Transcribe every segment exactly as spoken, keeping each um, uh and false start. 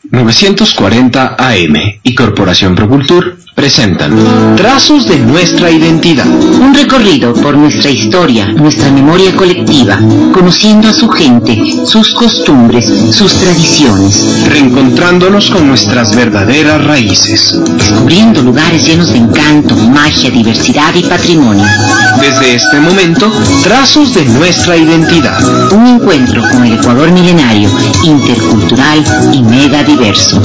novecientos cuarenta A M y Corporación Procultur presentan Trazos de nuestra identidad. Un recorrido por nuestra historia, nuestra memoria colectiva, conociendo a su gente, sus costumbres, sus tradiciones. Reencontrándonos con nuestras verdaderas raíces. Descubriendo lugares llenos de encanto, magia, diversidad y patrimonio. Desde este momento, Trazos de nuestra identidad. Un encuentro con el Ecuador milenario, intercultural y mega diverso.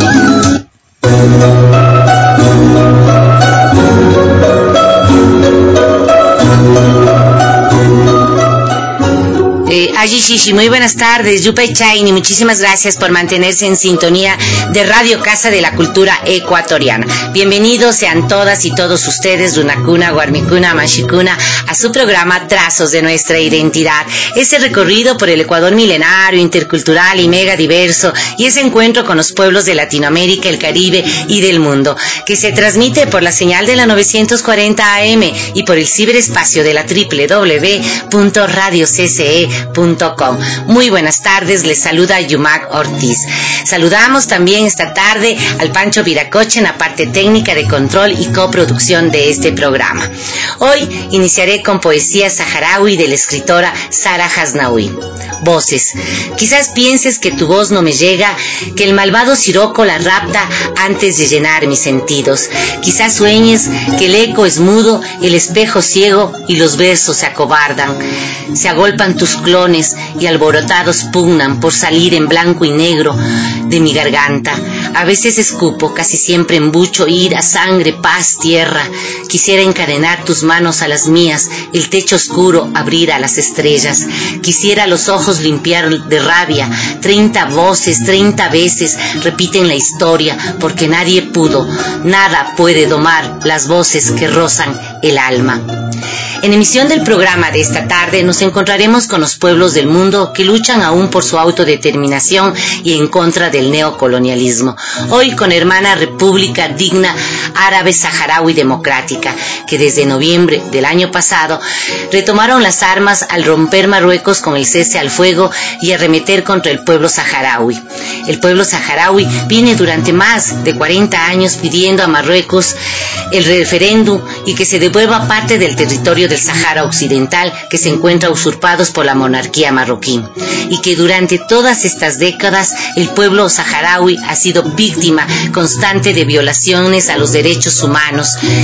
Eh, Aji Shishi, muy buenas tardes. Yupay Chaini, muchísimas gracias por mantenerse en sintonía de Radio Casa de la Cultura Ecuatoriana. Bienvenidos sean todas y todos ustedes, Runacuna, Guarmicuna, Mashicuna, a su programa Trazos de nuestra identidad. Ese recorrido por el Ecuador milenario, intercultural y mega diverso, y ese encuentro con los pueblos de Latinoamérica, el Caribe y del mundo, que se transmite por la señal de la novecientos cuarenta A M y por el ciberespacio de la doble u doble u doble u punto radio c c e punto com. Muy buenas tardes, les saluda Yumac Ortiz. Saludamos también esta tarde al Pancho Viracocha en la parte técnica de control y coproducción de este programa. Hoy iniciaré con poesía saharaui de la escritora Sara Hasnaoui. Voces. Quizás pienses que tu voz no me llega, que el malvado siroco la rapta antes de llenar mis sentidos. Quizás sueñes que el eco es mudo, el espejo ciego y los versos se acobardan. Se agolpan tus clones y alborotados pugnan por salir en blanco y negro de mi garganta. A veces escupo, casi siempre embucho ira, sangre, paz, tierra. Quisiera encadenar tus manos a las mías, el techo oscuro abrir a las estrellas. Quisiera los ojos limpiar de rabia. Treinta voces, treinta veces repiten la historia, porque nadie pudo, nada puede domar las voces que rozan el alma. En emisión del programa de esta tarde nos encontraremos con los pueblos del mundo que luchan aún por su autodeterminación y en contra del neocolonialismo. Hoy con Hermana República Digna Árabe Saharaui Democrática, que desde noviembre del año pasado retomaron las armas al romper Marruecos con el cese al fuego y arremeter contra el pueblo saharaui. El pueblo saharaui viene durante más de cuarenta años pidiendo a Marruecos el referéndum y que se devuelva parte del territorio del Sahara Occidental que se encuentra usurpados por la monarquía marroquí, y que durante todas estas décadas el pueblo saharaui ha sido víctima constante de violaciones a los derechos humanos,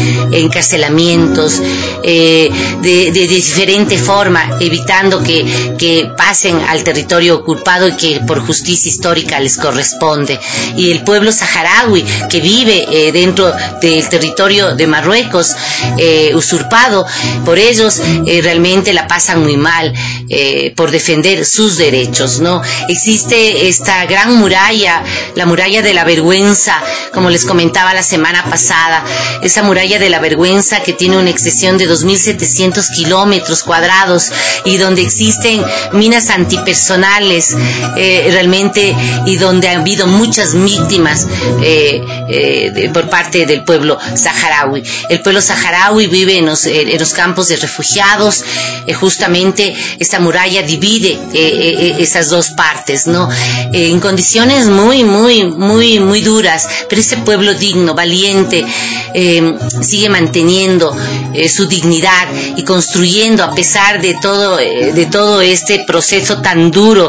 encarcelamientos eh, de, de, de diferente forma, evitando que, que pasen al territorio ocupado y que por justicia histórica les corresponde. Y el pueblo saharaui que vive eh, dentro del territorio de Marruecos eh, usurpado por ellos, eh, realmente la pasan muy mal eh, por defender sus derechos, ¿no? Existe esta gran muralla, la muralla de la vergüenza, como les comentaba la semana pasada, esa muralla de la vergüenza que tiene una extensión de dos mil setecientos kilómetros cuadrados y donde existen minas antipersonales eh, realmente, y donde ha habido muchas víctimas eh, eh, de, por parte del pueblo saharaui. El pueblo saharaui vive en los, en los campos de refugiados. Eh, justamente esta muralla divide eh, eh, esas dos partes, ¿no? Eh, en condiciones muy, muy, muy, muy duras, pero ese pueblo digno, valiente, eh, sigue manteniendo eh, su dignidad y construyendo a pesar de todo, eh, de todo este proceso tan duro,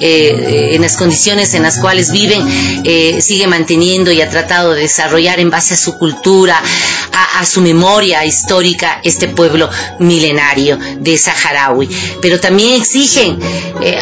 eh, en las condiciones en las cuales viven, eh, sigue manteniendo y ha tratado de desarrollar en base a su cultura, a, a su memoria histórica, este pueblo milenario de saharaui. Pero también exigen eh,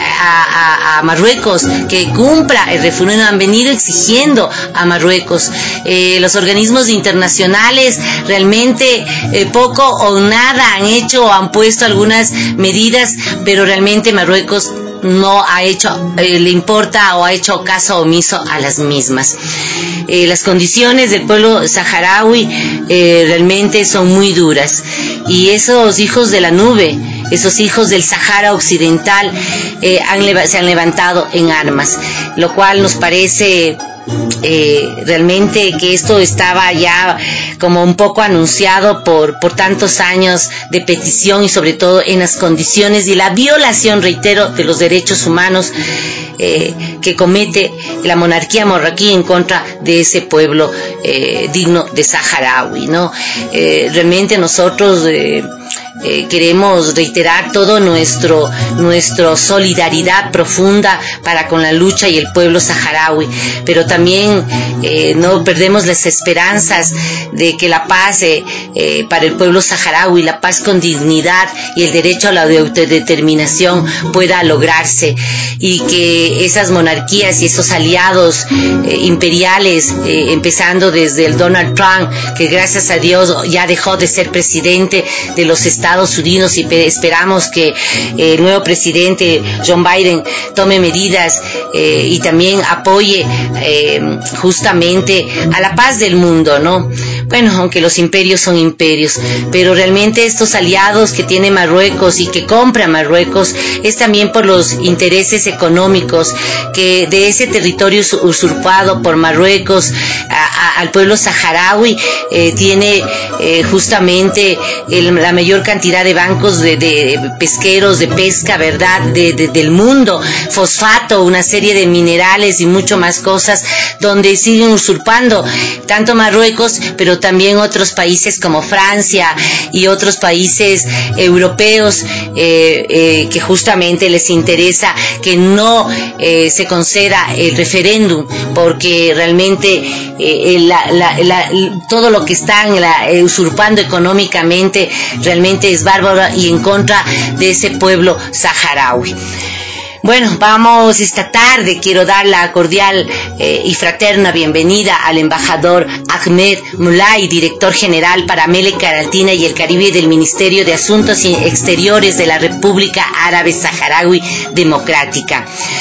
a, a, a Marruecos que cumpla el referéndum. Han venido exigiendo a Marruecos. Eh, los organismos internacionales realmente eh, poco o nada han hecho o han puesto algunas medidas, pero realmente Marruecos no ha hecho, eh, le importa o ha hecho caso omiso a las mismas. Eh, las condiciones del pueblo saharaui eh, realmente son muy duras, y esos hijos de la nube, esos hijos del Sahara Occidental eh, han, se han levantado en armas, lo cual nos parece eh, realmente que esto estaba ya como un poco anunciado por, por tantos años de petición, y sobre todo en las condiciones y la violación, reitero, de los derechos humanos eh, que comete la monarquía marroquí en contra de ese pueblo eh, digno de saharaui, ¿no? Eh, realmente nosotros eh, eh, queremos reiterar todo nuestro nuestra solidaridad profunda para con la lucha y el pueblo saharaui, pero también eh, no perdemos las esperanzas de que la paz eh, eh, para el pueblo saharaui, la paz con dignidad y el derecho a la autodeterminación pueda lograrse, y que esas monarquías y esos aliados eh, imperiales, eh, empezando desde el Donald Trump, que gracias a Dios ya dejó de ser presidente de los Estados Unidos, y esperamos que eh, el nuevo presidente John Biden tome medidas eh, y también apoye eh, justamente a la paz del mundo, ¿no? Bueno, aunque los imperios son imperios, pero realmente estos aliados que tiene Marruecos y que compra Marruecos es también por los intereses económicos que de ese territorio usurpado por Marruecos a, a, al pueblo saharaui eh, tiene eh, justamente el, la mayor cantidad de bancos de, de pesqueros, de pesca, ¿verdad?, de, de, del mundo, fosfato, una serie de minerales y mucho más cosas, donde siguen usurpando tanto Marruecos, pero también otros países como Francia y otros países europeos eh, eh, que justamente les interesa que no eh, se conceda el referéndum, porque realmente eh, la, la, la, todo lo que están la, eh, usurpando económicamente realmente es bárbaro y en contra de ese pueblo saharaui. Bueno, vamos esta tarde, quiero dar la cordial eh, y fraterna bienvenida al embajador Ahmed Moulay, director general para América Latina y el Caribe del Ministerio de Asuntos Exteriores de la República Árabe Saharaui Democrática,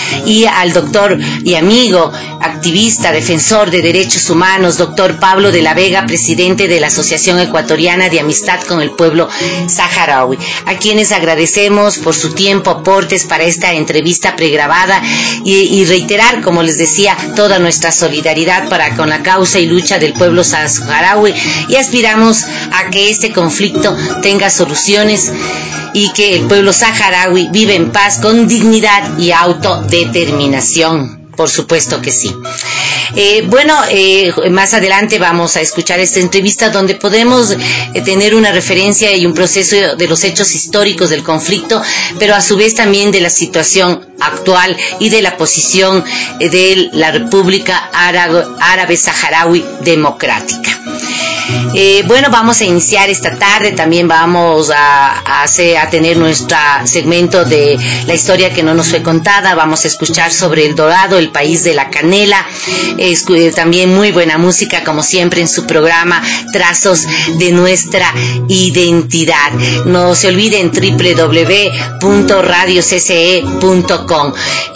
y al doctor y amigo, activista, defensor de derechos humanos, doctor Pablo de la Vega, presidente de la Asociación Ecuatoriana de Amistad con el Pueblo Saharaui, a quienes agradecemos por su tiempo, aportes para esta entrevista pregrabada, y, y reiterar, como les decía, toda nuestra solidaridad para con la causa y lucha del pueblo saharaui, y aspiramos a que este conflicto tenga soluciones y que el pueblo saharaui vive en paz con dignidad y autodeterminación. Por supuesto que sí. Eh, bueno, eh, más adelante vamos a escuchar esta entrevista donde podemos eh, tener una referencia y un proceso de los hechos históricos del conflicto, pero a su vez también de la situación actual y de la posición eh, de la República Árabe, Árabe Saharaui Democrática. Eh, bueno, vamos a iniciar esta tarde, también vamos a, a, hacer, a tener nuestro segmento de la historia que no nos fue contada, vamos a escuchar sobre El Dorado, el país de la canela, eh, también muy buena música como siempre en su programa Trazos de Nuestra Identidad. No se olviden doble u doble u doble u punto radio c c e punto com.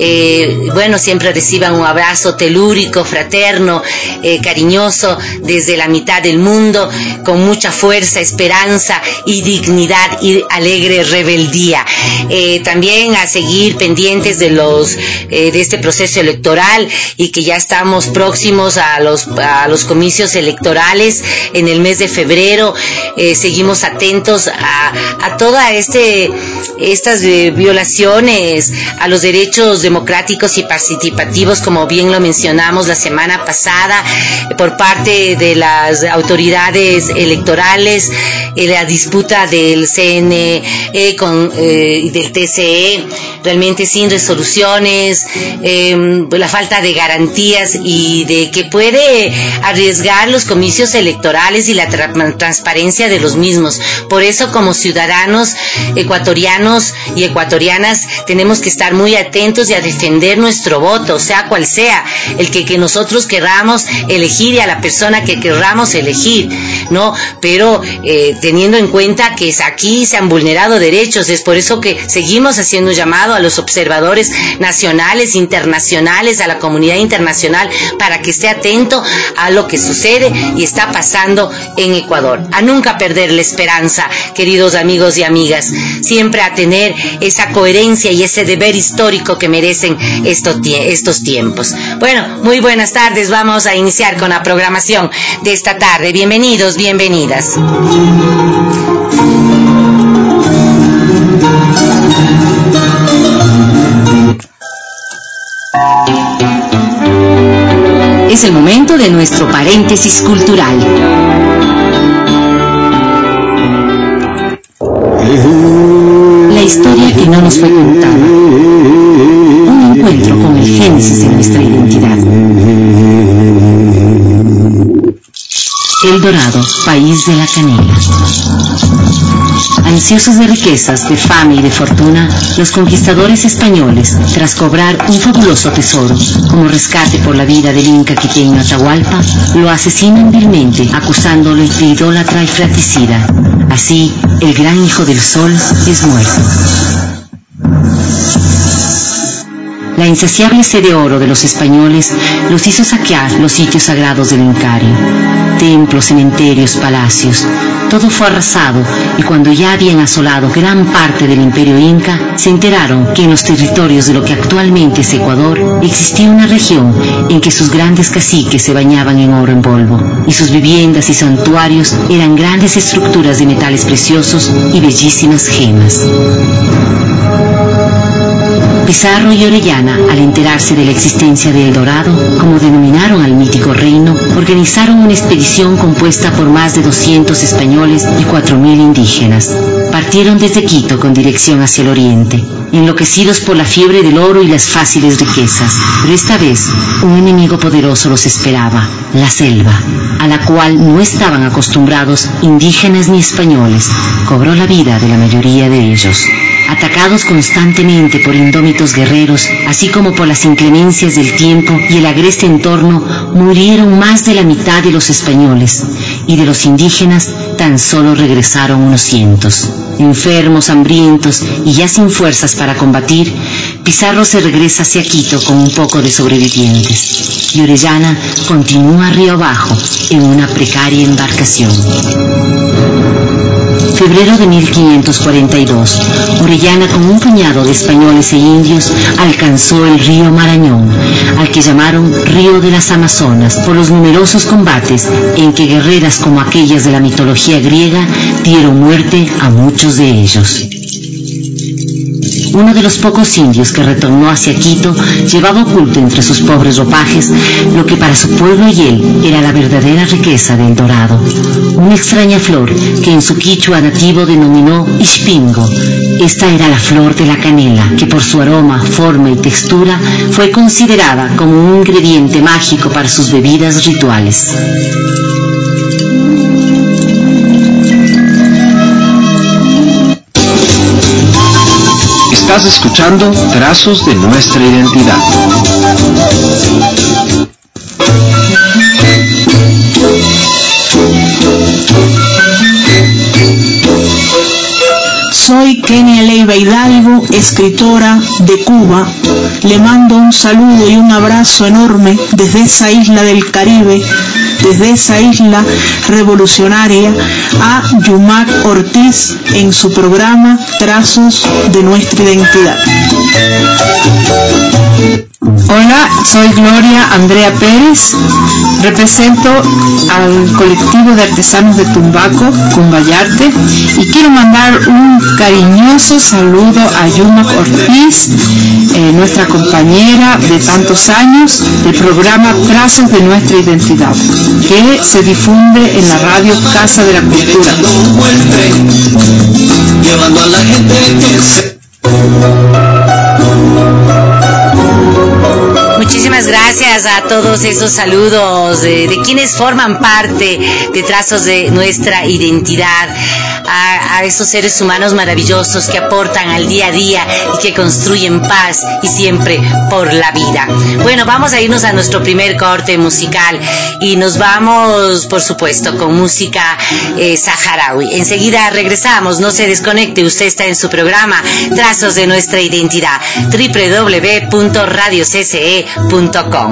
Eh, bueno, siempre reciban un abrazo telúrico, fraterno, eh, cariñoso desde la mitad del mundo, con mucha fuerza, esperanza y dignidad y alegre rebeldía. Eh, también a seguir pendientes de los eh, de este proceso electoral, y que ya estamos próximos a los a los comicios electorales en el mes de febrero. Eh, seguimos atentos a, a toda este estas eh, violaciones a los derechos democráticos y participativos, como bien lo mencionamos la semana pasada, por parte de las autoridades electorales, eh, la disputa del C N E con eh, del T C E, realmente sin resoluciones, eh, la falta de garantías y de que puede arriesgar los comicios electorales y la tra- transparencia de los mismos. Por eso, como ciudadanos ecuatorianos y ecuatorianas, tenemos que estar muy atentos y a defender nuestro voto, sea cual sea el que, que nosotros querramos elegir y a la persona que querramos elegir, ¿no? Pero eh, teniendo en cuenta que aquí se han vulnerado derechos, es por eso que seguimos haciendo un llamado a los observadores nacionales, internacionales, a la comunidad internacional, para que esté atento a lo que sucede y está pasando en Ecuador. A nunca perder la esperanza, queridos amigos y amigas, siempre a tener esa coherencia y ese deber histórico que merecen estos, estos tiempos. Bueno, muy buenas tardes, vamos a iniciar con la programación de esta tarde. Bienvenidos, bienvenidas. Es el momento de nuestro paréntesis cultural. La historia que no nos fue contada. Un encuentro con el génesis de nuestra identidad. El Dorado, país de la canela. Ansiosos de riquezas, de fama y de fortuna, los conquistadores españoles, tras cobrar un fabuloso tesoro como rescate por la vida del inca quiteño Atahualpa, lo asesinan vilmente, acusándolo de idólatra y fratricida. Así, el gran hijo del sol es muerto. La insaciable sed de oro de los españoles los hizo saquear los sitios sagrados del Incario. Templos, cementerios, palacios, todo fue arrasado, y cuando ya habían asolado gran parte del imperio inca, se enteraron que en los territorios de lo que actualmente es Ecuador existía una región en que sus grandes caciques se bañaban en oro en polvo, y sus viviendas y santuarios eran grandes estructuras de metales preciosos y bellísimas gemas. Pizarro y Orellana, al enterarse de la existencia de El Dorado, como denominaron al mítico reino, organizaron una expedición compuesta por más de doscientos españoles y cuatro mil indígenas. Partieron desde Quito con dirección hacia el oriente, enloquecidos por la fiebre del oro y las fáciles riquezas. Pero esta vez, un enemigo poderoso los esperaba, la selva, a la cual no estaban acostumbrados indígenas ni españoles. Cobró la vida de la mayoría de ellos. Atacados constantemente por indómitos guerreros, así como por las inclemencias del tiempo y el agreste entorno, murieron más de la mitad de los españoles, y de los indígenas tan solo regresaron unos cientos. Enfermos, hambrientos y ya sin fuerzas para combatir, Pizarro se regresa hacia Quito con un poco de sobrevivientes, y Orellana continúa río abajo en una precaria embarcación. Febrero de mil quinientos cuarenta y dos, Orellana con un puñado de españoles e indios alcanzó el río Marañón, al que llamaron Río de las Amazonas, por los numerosos combates en que guerreras como aquellas de la mitología griega dieron muerte a muchos de ellos. Uno de los pocos indios que retornó hacia Quito llevaba oculto entre sus pobres ropajes lo que para su pueblo y él era la verdadera riqueza del Dorado, una extraña flor que en su quichua nativo denominó Ixpingo. Esta era la flor de la canela, que por su aroma, forma y textura fue considerada como un ingrediente mágico para sus bebidas rituales. Estás escuchando Trazos de Nuestra Identidad. Soy Kenia Leiva Hidalgo, escritora de Cuba. Le mando un saludo y un abrazo enorme desde esa isla del Caribe, desde esa isla revolucionaria, a Yumac Ortiz en su programa Trazos de Nuestra Identidad. Hola, soy Gloria Andrea Pérez, represento al colectivo de artesanos de Tumbaco, Cumbayarte, y quiero mandar un cariñoso saludo a Yumac Ortiz, eh, nuestra compañera de tantos años del programa Trazos de Nuestra Identidad, que se difunde en la radio Casa de la Cultura. Llevando a la gente que se... Muchísimas gracias a todos esos saludos de, de quienes forman parte de Trazos de Nuestra Identidad, a, a esos seres humanos maravillosos que aportan al día a día y que construyen paz y siempre por la vida. Bueno, vamos a irnos a nuestro primer corte musical y nos vamos, por supuesto, con música eh, saharaui. Enseguida regresamos, no se desconecte, usted está en su programa Trazos de Nuestra Identidad, doble u doble u doble u punto radio c c e punto com.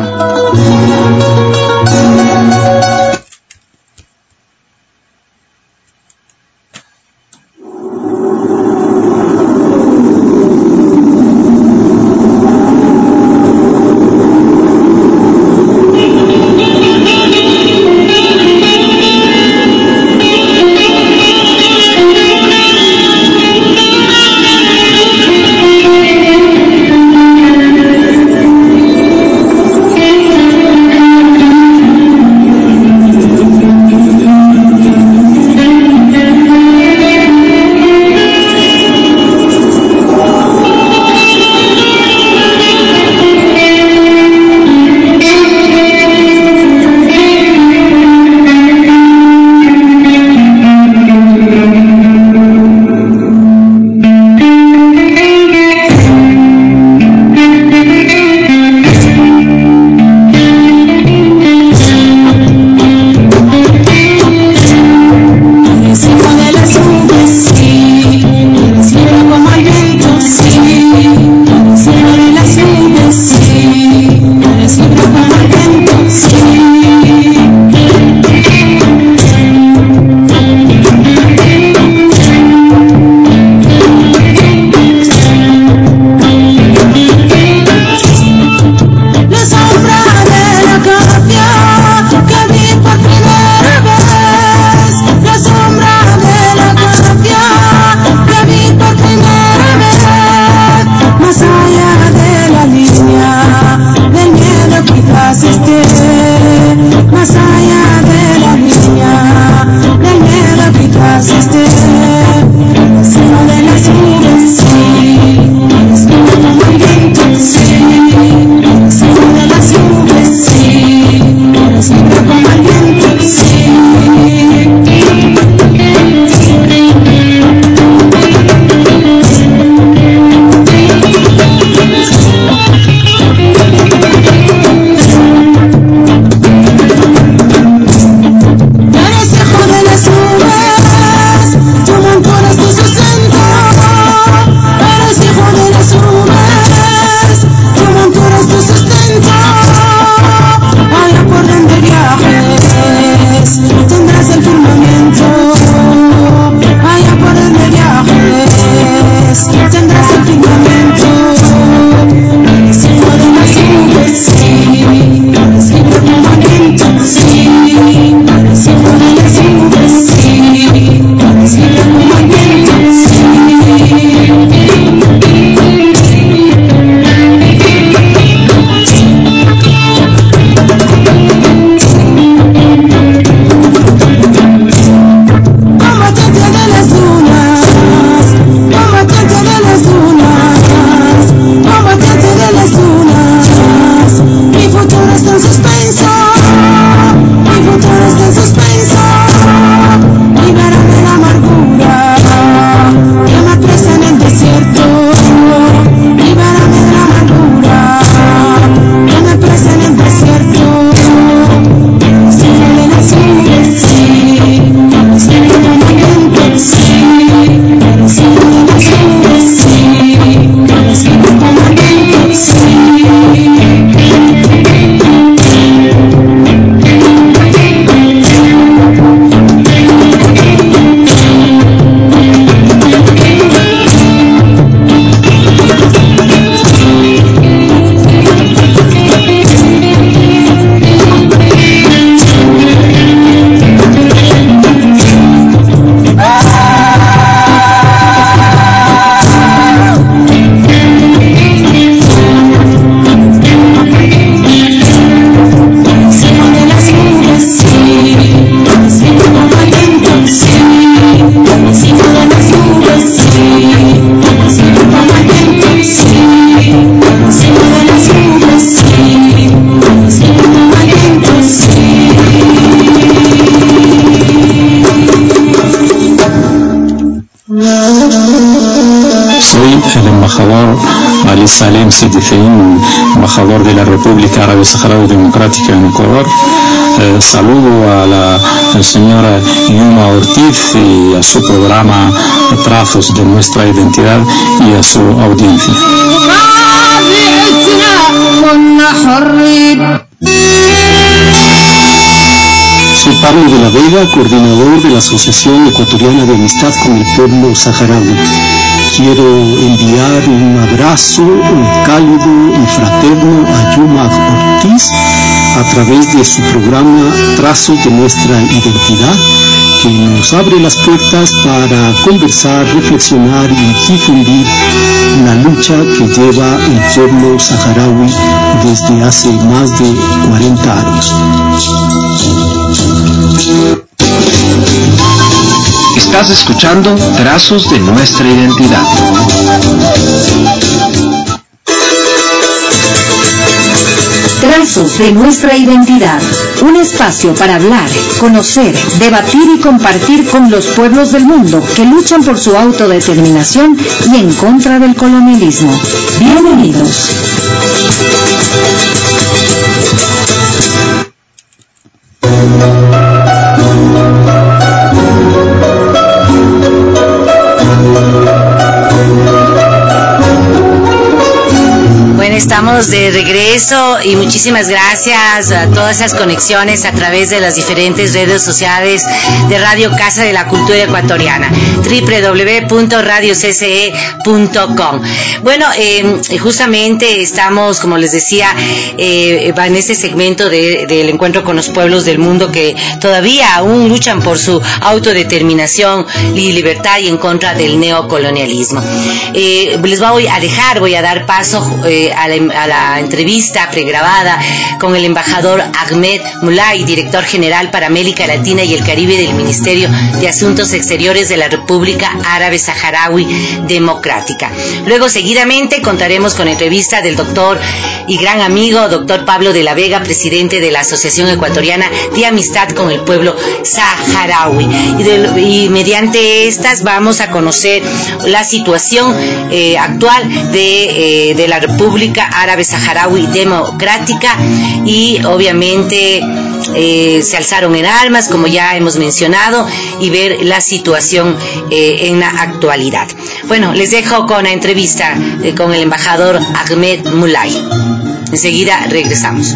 Thank you. Salem Sidifein, embajador de la República Árabe Saharaui Democrática en Ecuador. Eh, saludo a la, a la señora Yuma Ortiz y a su programa Trazos de Nuestra Identidad y a su audiencia. Soy Pablo de la Vega, coordinador de la Asociación Ecuatoriana de Amistad con el Pueblo Saharaui. Quiero enviar un abrazo cálido y fraterno a Yuma Ortiz a través de su programa Trazos de Nuestra Identidad, que nos abre las puertas para conversar, reflexionar y difundir la lucha que lleva el pueblo saharaui desde hace más de cuarenta años. Estás escuchando Trazos de Nuestra Identidad. Trazos de Nuestra Identidad, un espacio para hablar, conocer, debatir y compartir con los pueblos del mundo que luchan por su autodeterminación y en contra del colonialismo. Bienvenidos. Estamos de regreso y muchísimas gracias a todas esas conexiones a través de las diferentes redes sociales de Radio Casa de la Cultura Ecuatoriana, doble u doble u doble u punto radio c c e punto com. Bueno, eh, justamente estamos, como les decía, eh, en este segmento de, del encuentro con los pueblos del mundo que todavía aún luchan por su autodeterminación y libertad y en contra del neocolonialismo. Eh, les voy a dejar, voy a dar paso eh, a la a la entrevista pregrabada con el embajador Ahmed Mulay, director general para América Latina y el Caribe del Ministerio de Asuntos Exteriores de la República Árabe Saharaui Democrática. Luego, seguidamente, contaremos con entrevista del doctor y gran amigo, doctor Pablo de la Vega, presidente de la Asociación Ecuatoriana de Amistad con el Pueblo Saharaui. Y, de, y mediante estas vamos a conocer la situación eh, actual de, eh, de la República Árabe Saharaui Democrática y obviamente eh, se alzaron en armas, como ya hemos mencionado, y ver la situación eh, en la actualidad. Bueno, les dejo con la entrevista eh, con el embajador Ahmed Mulay. Enseguida regresamos.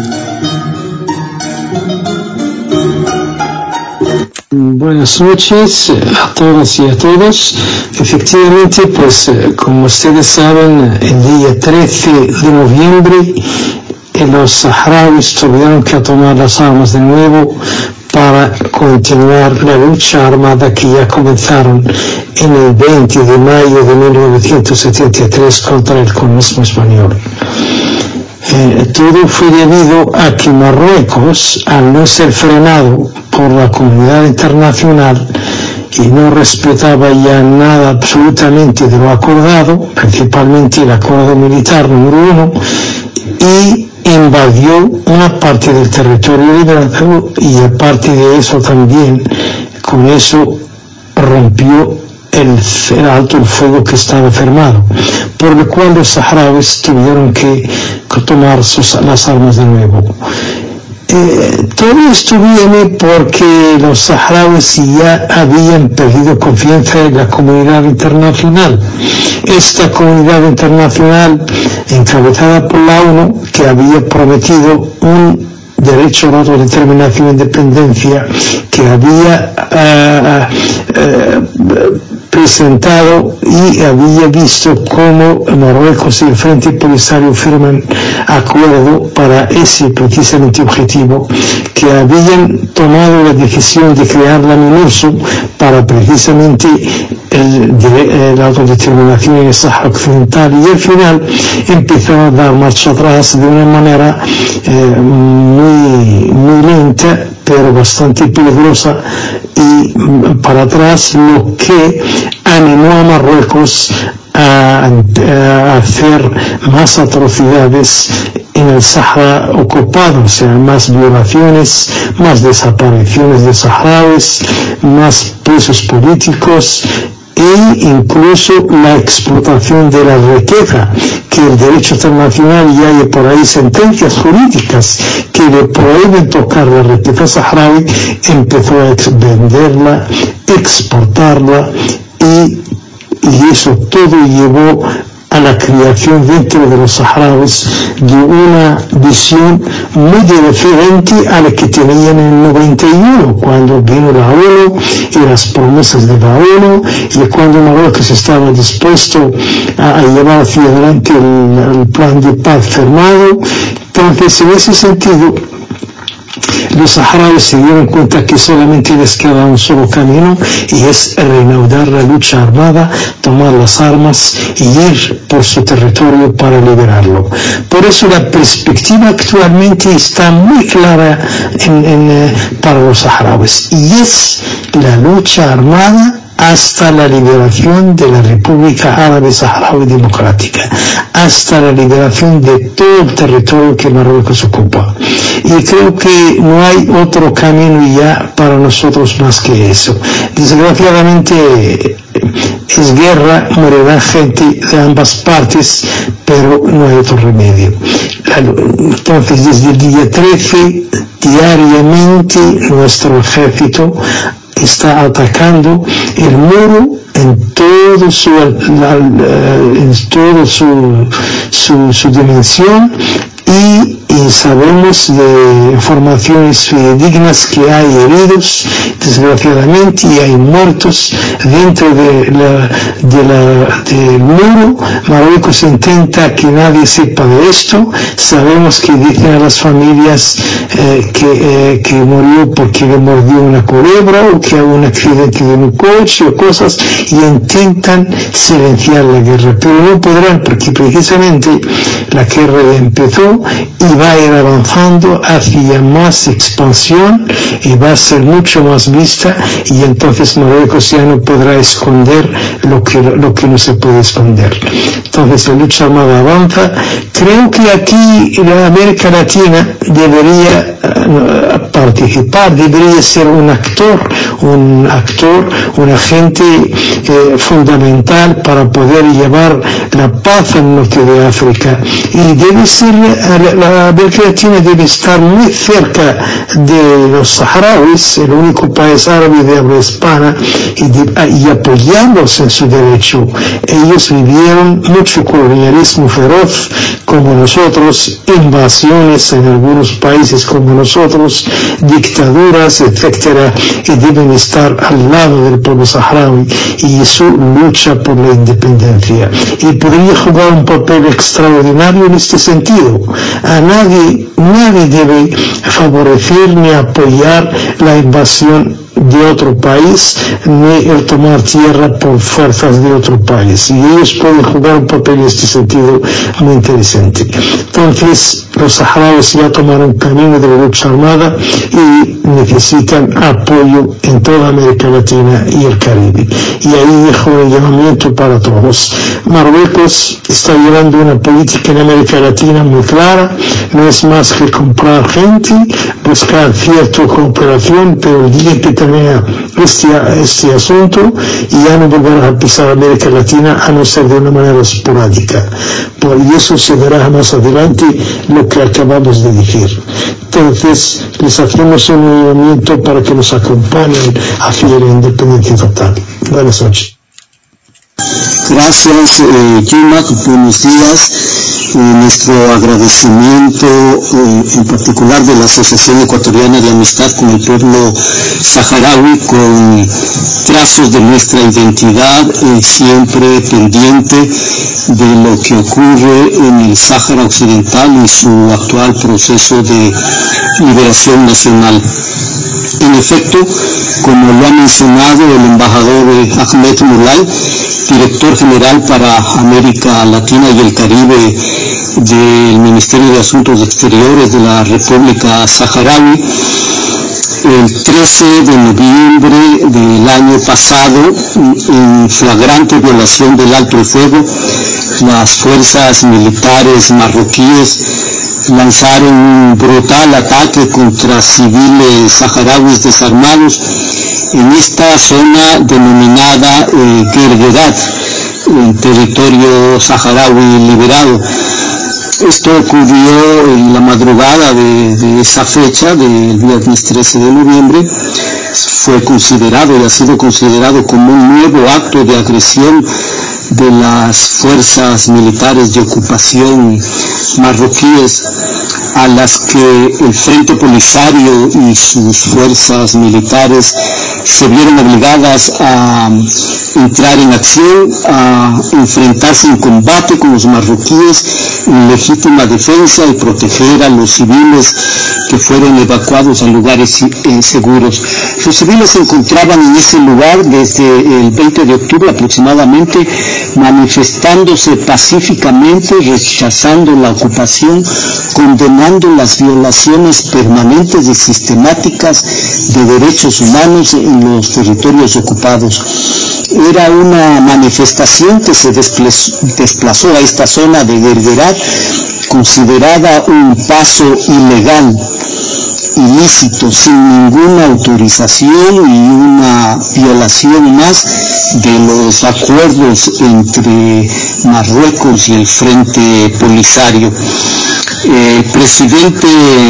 Buenas noches a todas y a todos. Efectivamente, pues como ustedes saben, el día trece de noviembre los saharauis tuvieron que tomar las armas de nuevo para continuar la lucha armada que ya comenzaron en el veinte de mayo de mil novecientos setenta y tres contra el comunismo español. Eh, todo fue debido a que Marruecos, al no ser frenado por la comunidad internacional y no respetaba ya nada absolutamente de lo acordado, principalmente el acuerdo militar número uno, y invadió una parte del territorio liberado y aparte de eso también, con eso rompió el, el alto el fuego que estaba firmado, por lo cual los saharauis tuvieron que tomar sus, las armas de nuevo. Eh, todo esto viene porque los saharauis ya habían perdido confianza en la comunidad internacional. Esta comunidad internacional, encabezada por la ONU, que había prometido un derecho a la autodeterminación e independencia, que había uh, uh, presentado y había visto cómo Marruecos y el Frente Polisario firman acuerdo para ese precisamente objetivo, que habían tomado la decisión de crear la MINURSO para precisamente el, de, la autodeterminación en el Sáhara Occidental, y al final empezaron a dar marcha atrás de una manera eh, muy, muy lenta, pero bastante peligrosa, y para atrás, lo que animó a Marruecos a, a hacer más atrocidades en el Sahara ocupado, o sea, más violaciones, más desapariciones de saharauis, más presos políticos e incluso la explotación de la riqueza, que el derecho internacional ya hay por ahí sentencias jurídicas que le prohíben tocar la riqueza saharaui, empezó a venderla, exportarla, y, y eso todo llevó a la creación dentro de los saharauis de una visión muy diferente a la que tenían en el noventa y uno, cuando vino la ONU y las promesas de la ONU, y cuando Marruecos estaba dispuesto a, a llevar hacia adelante el, el plan de paz firmado. Entonces, en ese sentido, los saharauis se dieron cuenta que solamente les queda un solo camino, y es reanudar la lucha armada, tomar las armas y ir por su territorio para liberarlo. Por eso la perspectiva actualmente está muy clara en, en, para los saharauis, y es la lucha armada hasta la liberación de la República Árabe Saharaui Democrática, hasta la liberación de todo el territorio que Marruecos ocupa. Y creo que no hay otro camino ya para nosotros más que eso. Desgraciadamente es guerra, morirá gente de ambas partes, pero no hay otro remedio. Entonces, desde el día trece, diariamente, nuestro ejército está atacando el muro en todo su, la, en todo su, su, su dimensión, y, y sabemos de informaciones fidedignas que hay heridos, desgraciadamente, y hay muertos dentro de la, de la, del muro. Marruecos intenta que nadie sepa de esto. Sabemos que dicen a las familias eh, que, eh, que murió porque le mordió una culebra, o que hubo un accidente de un coche o cosas, y intentan silenciar la guerra, pero no podrán, porque precisamente la guerra empezó y va a ir avanzando hacia más expansión, y va a ser mucho más vista, y entonces Marruecos ya no podrá esconder lo que, lo que no se puede esconder. Entonces la lucha armada avanza. Creo que aquí la América Latina debería uh, participar, debería ser un actor, un actor, un agente eh, fundamental para poder llevar la paz al norte de África, y debe ser, la, la América Latina debe estar muy cerca de los saharauis, el único país árabe de habla hispana, y, de, y apoyarlos en su derecho. Ellos vivieron mucho colonialismo feroz como nosotros, invasiones en algunos países como nosotros, dictaduras, etcétera, y deben estar al lado del pueblo saharaui y su lucha por la independencia. Y podría jugar un papel extraordinario en este sentido. A nadie, nadie debe favorecer ni apoyar la invasión de otro país, ni el tomar tierra por fuerzas de otro país, y ellos pueden jugar un papel en este sentido muy interesante. Entonces los saharauis ya tomaron camino de la lucha armada y necesitan apoyo en toda América Latina y el Caribe, y ahí dejo el llamamiento para todos. Marruecos está llevando una política en América Latina muy clara, no es más que comprar gente, buscar cierta cooperación, pero el día que termina este, este asunto, y ya no volverá a pisar América Latina, a no ser de una manera esporádica. Por eso se verá más adelante lo que acabamos de decir. Entonces les hacemos un llamamiento para que nos acompañen hacia la independencia total. Buenas noches. Gracias, eh, Yuma, buenos días. Eh, nuestro agradecimiento eh, en particular de la Asociación Ecuatoriana de Amistad con el pueblo saharaui, con trazos de nuestra identidad, eh, siempre pendiente de lo que ocurre en el Sáhara Occidental y su actual proceso de liberación nacional. En efecto, como lo ha mencionado el embajador eh, Ahmed Moulay, director general para América Latina y el Caribe del Ministerio de Asuntos Exteriores de la República Saharaui, El trece de noviembre del año pasado, en flagrante violación del alto el fuego, las fuerzas militares marroquíes lanzaron un brutal ataque contra civiles saharauis desarmados en esta zona denominada eh, Guerguerat, en territorio saharaui liberado. Esto ocurrió en la madrugada de, de esa fecha, del viernes trece de noviembre. Fue considerado y ha sido considerado como un nuevo acto de agresión de las fuerzas militares de ocupación marroquíes, a las que el Frente Polisario y sus fuerzas militares se vieron obligadas a entrar en acción, a enfrentarse en combate con los marroquíes en legítima defensa y proteger a los civiles que fueron evacuados a lugares eh, seguros. Los civiles se encontraban en ese lugar desde el veinte de octubre aproximadamente, manifestándose pacíficamente, rechazando la ocupación, condenando las violaciones permanentes y sistemáticas de derechos humanos en los territorios ocupados. Era una manifestación que se desplazó a esta zona de Guerguerat, considerada un paso ilegal, ilícito, sin ninguna autorización y una violación más de los acuerdos entre Marruecos y el Frente Polisario. El presidente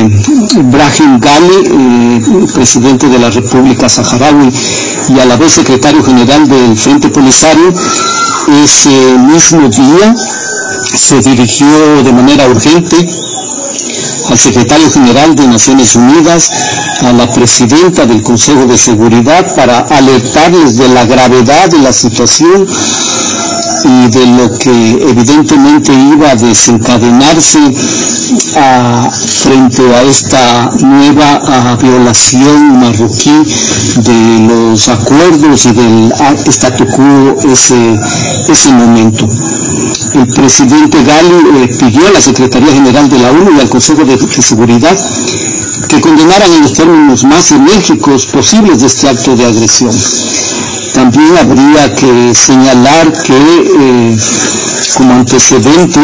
Brahim Ghali, eh, presidente de la República Saharaui y a la vez secretario general del Frente Polisario, ese mismo día se dirigió de manera urgente al secretario general de Naciones Unidas, a la presidenta del Consejo de Seguridad, para alertarles de la gravedad de la situación y de lo que evidentemente iba a desencadenarse a, frente a esta nueva a, violación marroquí de los acuerdos y del statu quo ese, ese momento. El presidente Ghali eh, pidió a la Secretaría General de la ONU y al Consejo de, de Seguridad que condenaran en los términos más enérgicos posibles de este acto de agresión. También habría que señalar que eh, como antecedente,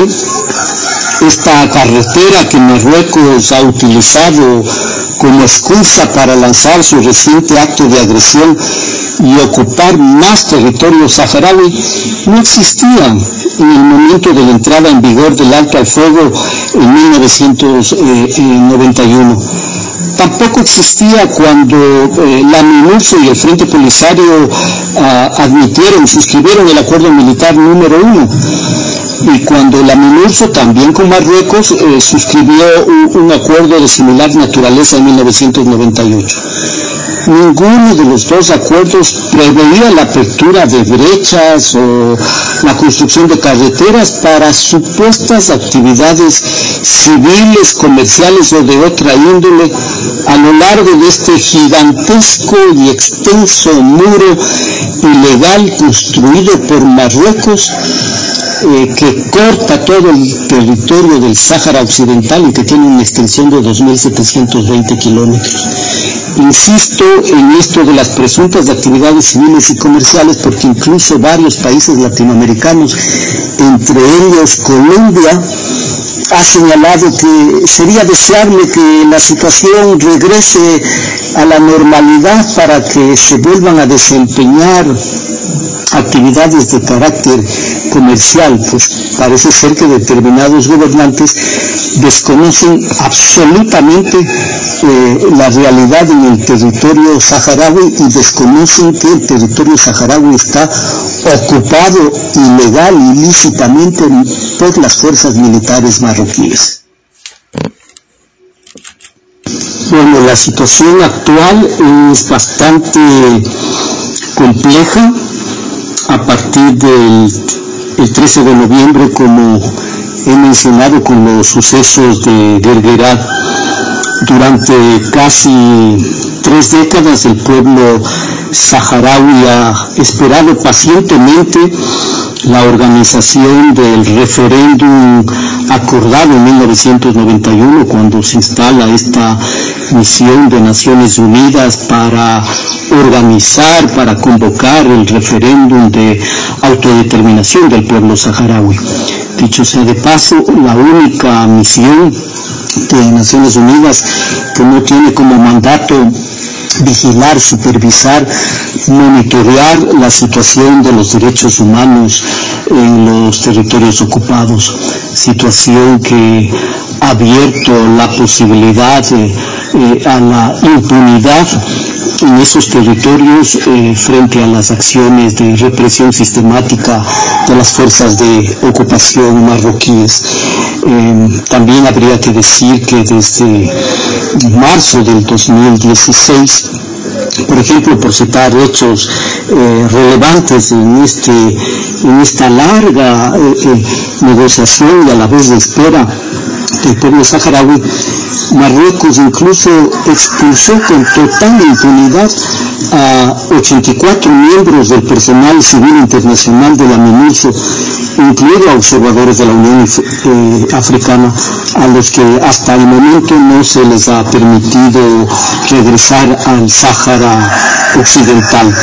esta carretera que Marruecos ha utilizado como excusa para lanzar su reciente acto de agresión y ocupar más territorio saharaui no existía en el momento de la entrada en vigor del alto al fuego en mil novecientos noventa y uno. Tampoco existía cuando eh, la MINURSO y el Frente Polisario uh, admitieron, suscribieron el acuerdo militar número uno, y cuando la MINURSO también con Marruecos eh, suscribió un, un acuerdo de similar naturaleza en mil novecientos noventa y ocho. Ninguno de los dos acuerdos preveía la apertura de brechas o la construcción de carreteras para supuestas actividades civiles, comerciales o de otra índole a lo largo de este gigantesco y extenso muro ilegal construido por Marruecos, eh, que corta todo el territorio del Sáhara Occidental y que tiene una extensión de dos mil setecientos veinte kilómetros. Insisto en esto de las presuntas actividades civiles y comerciales porque incluso varios países latinoamericanos, entre ellos Colombia, ha señalado que sería deseable que la situación regrese a la normalidad para que se vuelvan a desempeñar actividades de carácter comercial, pues parece ser que determinados gobernantes desconocen absolutamente eh, la realidad en el territorio saharaui y desconocen que el territorio saharaui está ocupado ilegal, ilícitamente por las fuerzas militares marroquíes. Bueno, la situación actual es bastante compleja. A partir del el trece de noviembre, como he mencionado, con los sucesos de Guerguerat, durante casi tres décadas el pueblo saharaui ha esperado pacientemente la organización del referéndum acordado en mil novecientos noventa y uno, cuando se instala esta misión de Naciones Unidas para organizar, para convocar el referéndum de autodeterminación del pueblo saharaui. Dicho sea de paso, la única misión de Naciones Unidas que no tiene como mandato vigilar, supervisar, monitorear la situación de los derechos humanos en los territorios ocupados, situación que ha abierto la posibilidad eh, eh, a la impunidad en esos territorios eh, frente a las acciones de represión sistemática de las fuerzas de ocupación marroquíes. Eh, también habría que decir que desde marzo del dos mil dieciséis, por ejemplo, por citar hechos eh, relevantes en, este, en esta larga eh, eh, negociación y a la vez de espera del pueblo saharaui, Marruecos incluso expulsó con total impunidad a ochenta y cuatro miembros del personal civil internacional de la MINURSO, incluidos a observadores de la Unión eh, Africana, a los que hasta el momento no se les ha permitido regresar al Sáhara Occidental.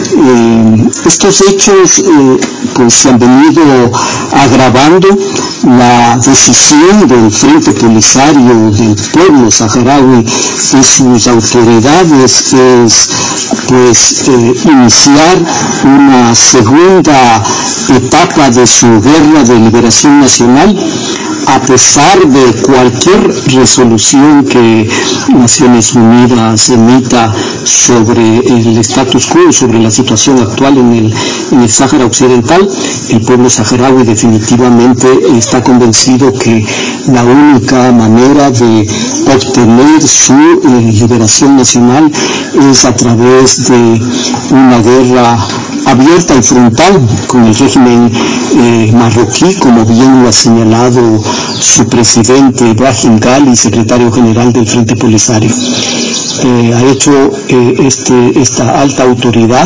Eh, estos hechos eh, pues se han venido agravando. La decisión del Frente Polisario del pueblo saharaui y sus autoridades es pues eh, iniciar una segunda etapa de su guerra de liberación nacional, a pesar de cualquier resolución que Naciones Unidas emita sobre el status quo, sobre la situación actual en el, en el Sáhara Occidental. El pueblo saharaui definitivamente está convencido que la única manera de obtener su eh, liberación nacional es a través de una guerra abierta y frontal con el régimen eh, marroquí, como bien lo ha señalado su presidente Brahim Ghali, secretario general del Frente Polisario. Eh, ha hecho eh, este, esta alta autoridad,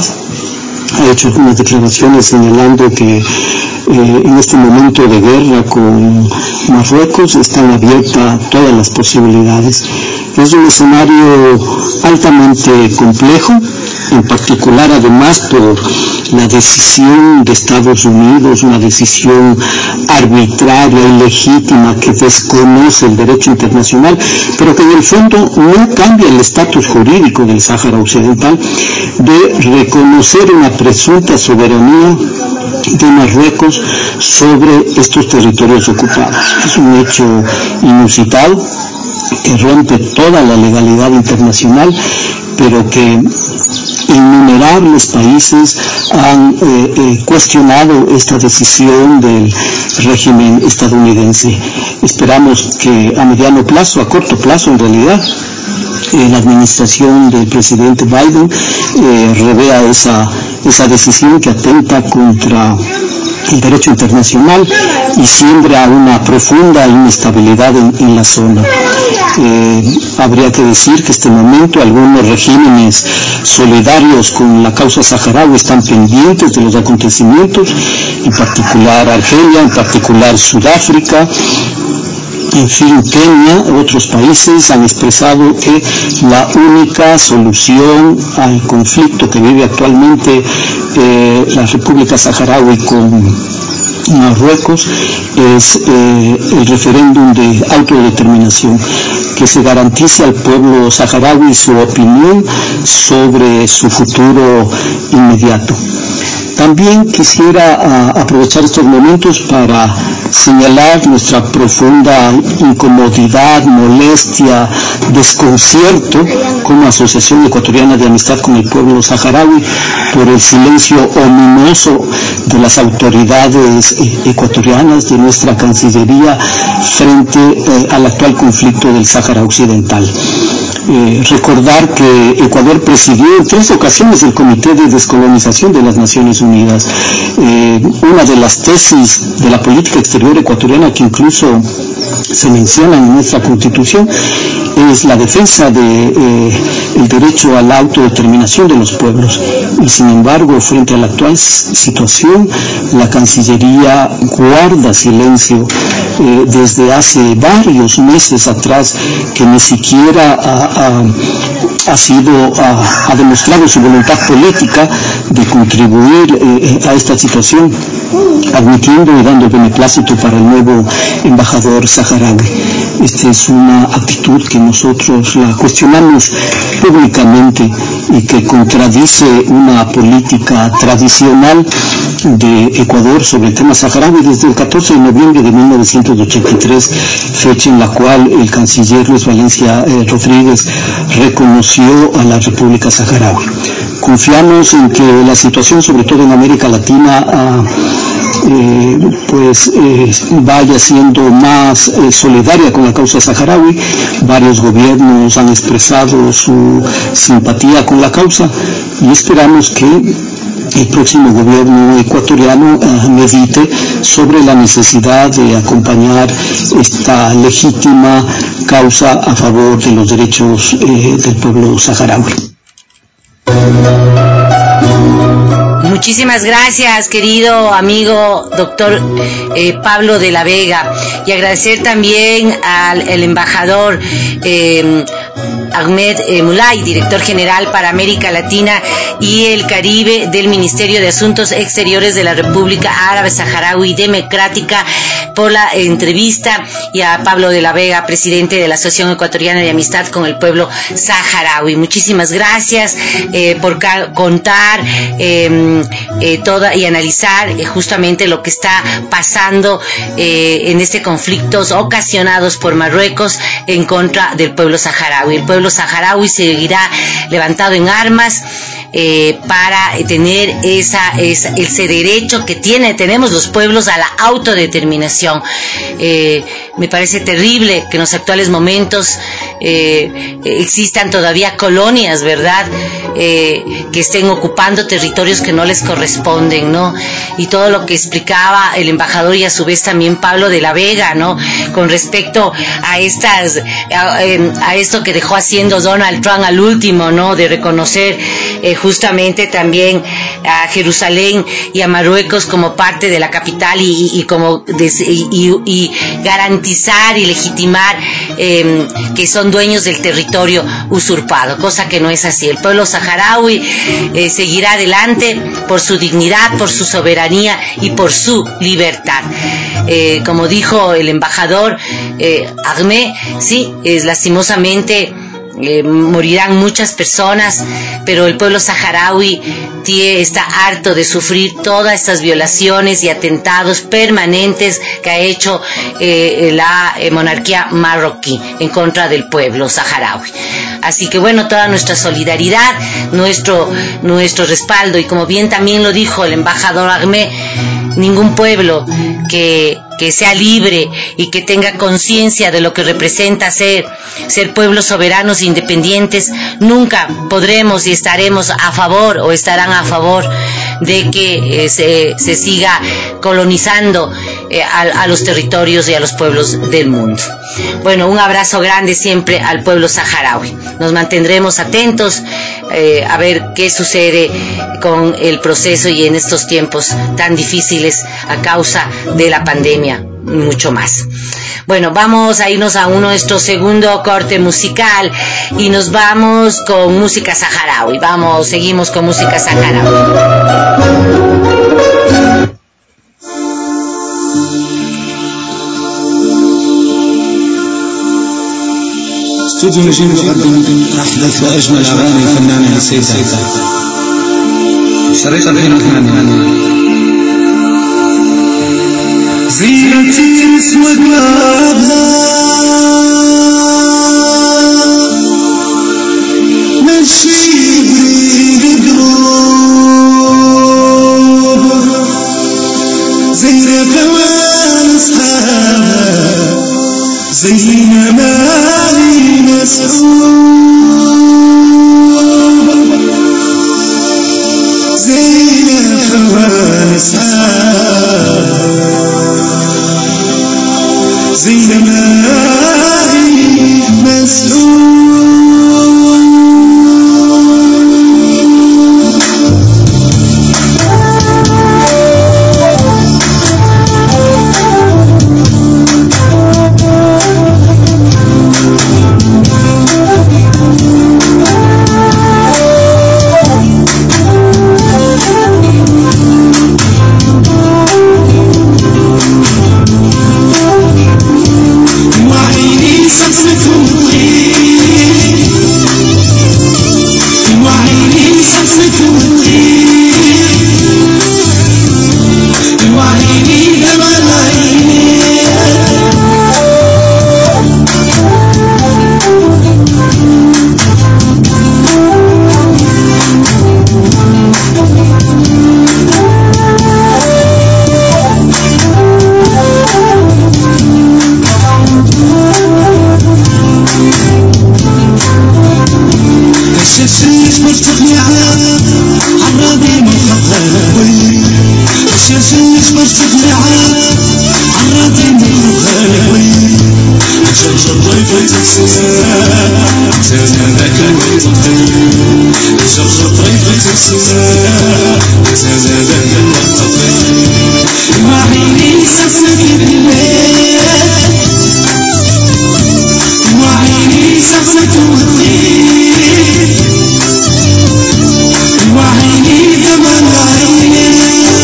ha hecho algunas declaraciones señalando que eh, en este momento de guerra con Marruecos están abiertas todas las posibilidades. Es un escenario altamente complejo, en particular además por la decisión de Estados Unidos, una decisión arbitraria, ilegítima, que desconoce el derecho internacional, pero que en el fondo no cambia el estatus jurídico del Sáhara Occidental, de reconocer una presunta soberanía de Marruecos sobre estos territorios ocupados. Es un hecho inusitado que rompe toda la legalidad internacional, pero que innumerables países han eh, eh, cuestionado esta decisión del régimen estadounidense. Esperamos que a mediano plazo, a corto plazo en realidad, eh, la administración del presidente Biden eh, revea esa, esa decisión que atenta contra el derecho internacional y siembra una profunda inestabilidad en, en la zona. Eh, habría que decir que en este momento algunos regímenes solidarios con la causa saharaui están pendientes de los acontecimientos, en particular Argelia, en particular Sudáfrica. En fin, Kenia, otros países han expresado que la única solución al conflicto que vive actualmente eh, la República Saharaui con Marruecos es eh, el referéndum de autodeterminación, que se garantice al pueblo saharaui su opinión sobre su futuro inmediato. También quisiera uh, aprovechar estos momentos para señalar nuestra profunda incomodidad, molestia, desconcierto como Asociación Ecuatoriana de Amistad con el Pueblo Saharaui por el silencio ominoso de las autoridades eh, ecuatorianas, de nuestra Cancillería, frente eh, al actual conflicto del Sáhara Occidental. Eh, recordar que Ecuador presidió en tres ocasiones el Comité de Descolonización de las Naciones Unidas. Eh, una de las tesis de la política exterior ecuatoriana que incluso se menciona en nuestra Constitución es la defensa de eh, el derecho a la autodeterminación de los pueblos, y sin embargo, frente a la actual situación, la Cancillería guarda silencio. Eh, desde hace varios meses atrás que ni siquiera ha, ha, ha sido, ha, ha demostrado su voluntad política de contribuir eh, a esta situación, admitiendo y dando beneplácito para el nuevo embajador saharaui. Esta es una actitud que nosotros la cuestionamos públicamente y que contradice una política tradicional de Ecuador sobre el tema saharaui desde el catorce de noviembre de mil novecientos ochenta y tres, fecha en la cual el canciller Luis Valencia eh, Rodríguez reconoció a la República Saharaui. Confiamos en que la situación, sobre todo en América Latina, ah, eh, pues eh, vaya siendo más eh, solidaria con la causa saharaui. Varios gobiernos han expresado su simpatía con la causa y esperamos que el próximo gobierno ecuatoriano uh, medite sobre la necesidad de acompañar esta legítima causa a favor de los derechos eh, del pueblo saharaui. Muchísimas gracias, querido amigo doctor eh, Pablo de la Vega, y agradecer también al el embajador eh, Ahmed eh, Mulay, director general para América Latina y el Caribe del Ministerio de Asuntos Exteriores de la República Árabe Saharaui Democrática, por la entrevista, y a Pablo de la Vega, presidente de la Asociación Ecuatoriana de Amistad con el Pueblo Saharaui. Muchísimas gracias eh, por ca- contar eh, eh, toda y analizar eh, justamente lo que está pasando eh, en este conflictos ocasionados por Marruecos en contra del pueblo saharaui. El pueblo saharaui seguirá levantado en armas eh, para tener esa, esa, ese derecho que tiene, tenemos los pueblos a la autodeterminación. Eh, me parece terrible que en los actuales momentos eh, existan todavía colonias, ¿verdad?, eh, que estén ocupando territorios que no les corresponden, ¿no? Y todo lo que explicaba el embajador y a su vez también Pablo de la Vega, ¿no?, con respecto a estas a, a esto que dejó haciendo Donald Trump al último, ¿no?, de reconocer eh, justamente también a Jerusalén y a Marruecos como parte de la capital y, y, y como des, y, y, y garantizar y legitimar eh, que son dueños del territorio usurpado, cosa que no es así. El pueblo saharaui eh, seguirá adelante por su dignidad, por su soberanía y por su libertad. Eh, como dijo el embajador eh, Ahmed, sí, es lastimosamente Eh, morirán muchas personas, pero el pueblo saharaui tie, está harto de sufrir todas estas violaciones y atentados permanentes que ha hecho eh, la eh, monarquía marroquí en contra del pueblo saharaui. Así que bueno, toda nuestra solidaridad, nuestro, nuestro respaldo, y como bien también lo dijo el embajador Ahmed, ningún pueblo que, que sea libre y que tenga conciencia de lo que representa ser, ser pueblos soberanos e independientes, nunca podremos y estaremos a favor o estarán a favor de que eh, se, se siga colonizando eh, a, a los territorios y a los pueblos del mundo. Bueno, un abrazo grande siempre al pueblo saharaui. Nos mantendremos atentos eh, a ver qué sucede con el proceso y en estos tiempos tan difíciles a causa de la pandemia, mucho más. Bueno, vamos a irnos a uno, nuestro segundo corte musical, y nos vamos con música saharaui. Vamos, seguimos con música saharaui. استوديو نجيب يقدم أحدث وأجمل أغاني الفنان السيد زاهد شريط الحين زينتي اسود وابها مشي بريد قلوب زين فوانسها زين مالي مسعود زين فوانسها زين مالي مسعود شبرتك معاه عرضي من خلوي الشاشة شبرتك معاه عرضي من خلوي شجر طيفة السماء زاد ذاك المنطقي شجر طيفة السماء زاد ذاك المنطقي وعيني سفنك بالليل وعيني سفنك والليل وعيني جمال عيني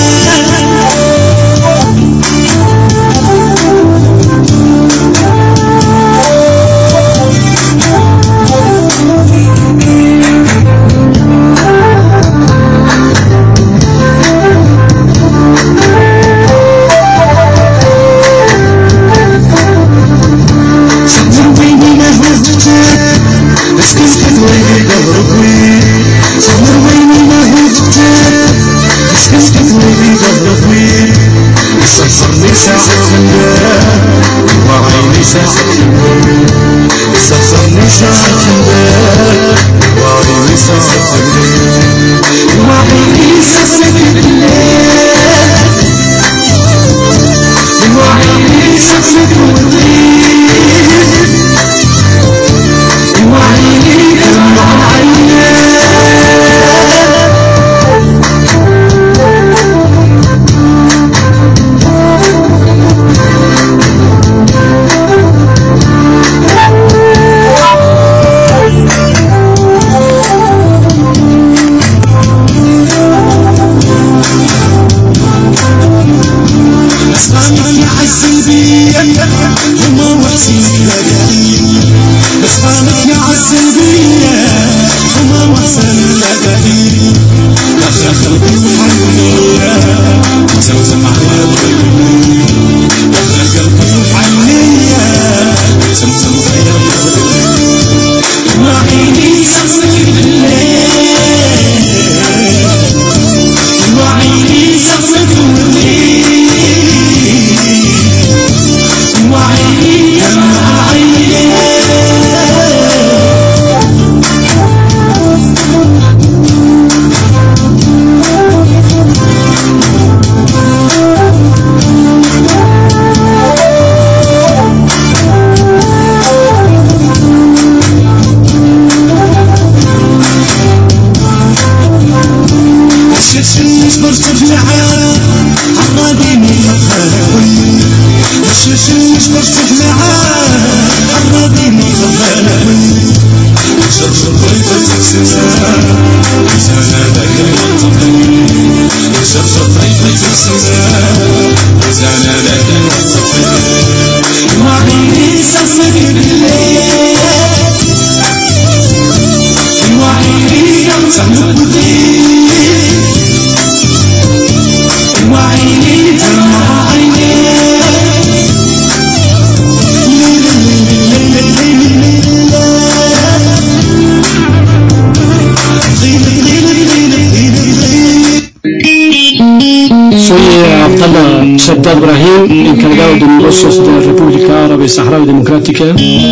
بس كنت تولي ظهرك صبر ويني ما هو كتاب بس كنت تولي ظهرك صفرني ساعة خلاك وعيني ساعة خلاك صفرني ساعة خلاك وعيني ساعة خلاك وعيني سفنك بالليل وعيني سفنك والليل وعيني دمع عينيك أسمعني عالسلبية هما وحسينك لقايين أسمعني عالسلبية هما وحسن لقايين دخل قلبي وحنية زمزم على الغيب دخل قلبي وحنية زمزم على الغيب وعيني سفنك بالليل وعيني سفنك بالليل وعيني دمع عينيك الشمس مرتفعة عرضيني خلوي الشمس مرتفعة عرضيني خلوي شجر طيفة السماء زاد ذاك المنطقي شجر طيفة السماء زاد ذاك المنطقي وعيني سفنك بالليل وعيني يمسحك بالليل وعيني دمع عينيك Soy Abdallah Shaddad Ibrahim, encargado de negocios de la República Árabe Saharaui Democrática.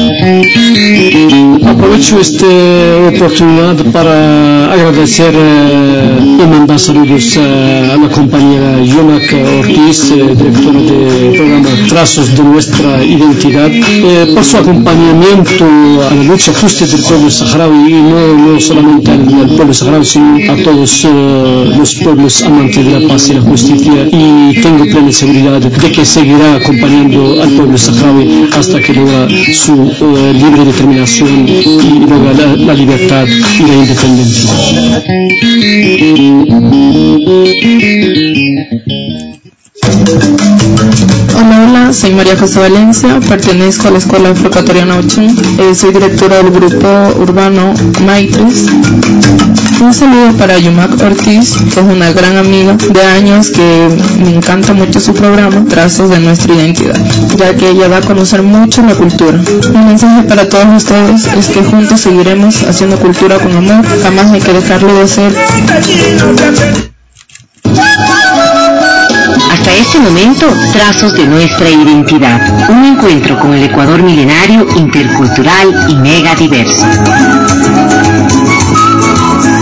Aprovecho esta oportunidad para agradecer y mandar saludos a la compañera Yumak Ortiz, directora del programa Trazos de Nuestra Identidad, por su acompañamiento a la lucha justa del pueblo saharaui, y no, no solamente al, al pueblo saharaui, sino a todos uh, los pueblos amantes de la paz y la justicia, y tengo plena seguridad de que seguirá acompañando al pueblo saharaui hasta que logra su uh, libre determinación y logra la, la libertad y la independencia. Hola, hola, soy María José Valencia, pertenezco a la Escuela Afroecuatoriana Ochín, eh, soy directora del grupo urbano Maitres. Un saludo para Yumak Ortiz, que es una gran amiga de años, que me encanta mucho su programa, Trazos de Nuestra Identidad, ya que ella da a conocer mucho la cultura. Mi mensaje para todos ustedes es que juntos seguiremos haciendo cultura con amor, jamás hay que dejarlo de hacer. Hasta este momento, Trazos de Nuestra Identidad, un encuentro con el Ecuador milenario, intercultural y mega diverso.